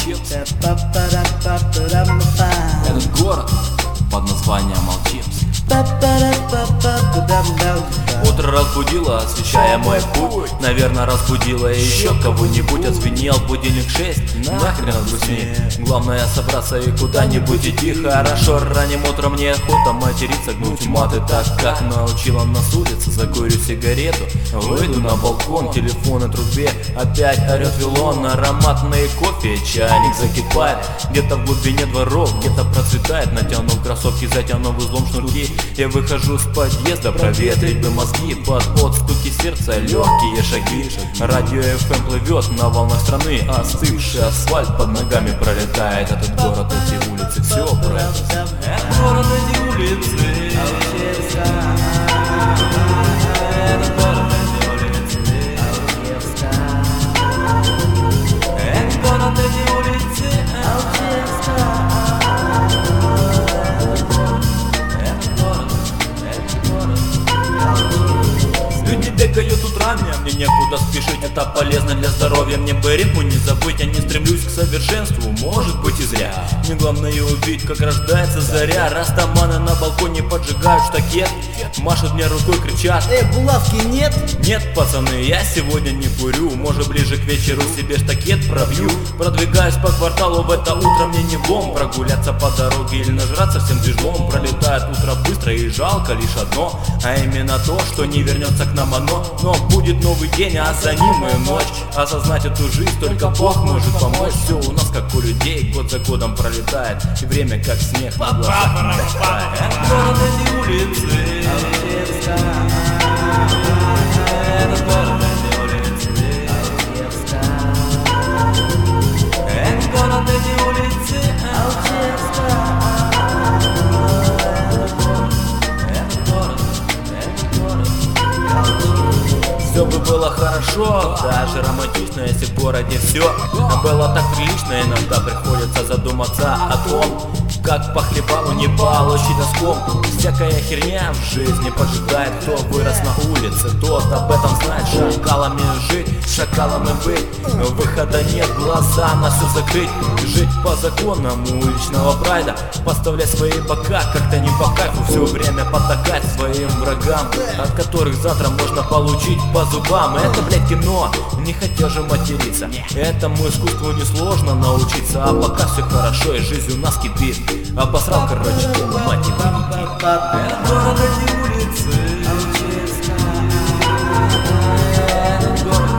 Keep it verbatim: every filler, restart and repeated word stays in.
Алчевск. Этот город под названием Алчевск. Утро разбудило, освещая мой путь. Наверное, разбудило еще кого-нибудь. Отзвенел будильник шесть, нахрен отгрузни. Главное собраться и куда-нибудь идти. Хорошо, ранним утром мне охота материться, гнуть маты так, как научила нас улица. Закурю сигарету, выйду на балкон, телефон на трубе опять орет вилон. Ароматный кофе, чайник закипает. Где-то в глубине дворов, где-то процветает. Натянув кроссовки, затянув узлом шнурки, я выхожу с подъезда, проветрить бы мозги. Под стуки сердца, легкие шаги. Радио эф эм плывет на волнах страны. Остывший асфальт под ногами пролетает. Этот город, эти улицы, все про это. Этот город, эти улицы. Этот город, эти улицы. Этот город, эти улицы. Люди бегают утрами, а мне некуда спешить. Это полезно для здоровья, мне бы ритму не забыть. Я не стремлюсь к совершенству, может быть и зря. Мне главное увидеть, как рождается заря. Растаманы на балконе поджигают штакет, машут мне рукой, кричат: эй, булавки нет? Нет, пацаны, я сегодня не курю. Может, ближе к вечеру себе штакет пробью. Продвигаюсь по кварталу, в это утро мне не влом. Прогуляться по дороге или нажраться всем движком. Пролетает утро быстро и жалко лишь одно, а именно то, что не вернется к нам оно. Но будет новый день, а за ним и ночь. Осознать эту жизнь только Бог может помочь. Все у нас как у людей, год за годом пролетает, и время как снег на глазах растает. Этот город, эти улицы. Этот город, эти улицы. Этот город, эти улицы. Все бы было хорошо, даже романтично, если в городе все было так прилично. Иногда приходится задуматься о том, как по хлебалу не получить доском. Всякая херня в жизни поджидает. Кто вырос на улице, тот об этом знает. Шакалами жить, шакалами быть, выхода нет, глаза на все закрыть. Жить по законам уличного прайда, поставлять свои бока как-то не по кайфу. Все время потакать своим врагам, от которых завтра можно получить по зубам. Это, блядь, кино, не хотел же материться. Этому искусству несложно научиться. А пока все хорошо и жизнь у нас кипит. Обосрал, короче, мать его. Этот город, эти улицы. Этот город.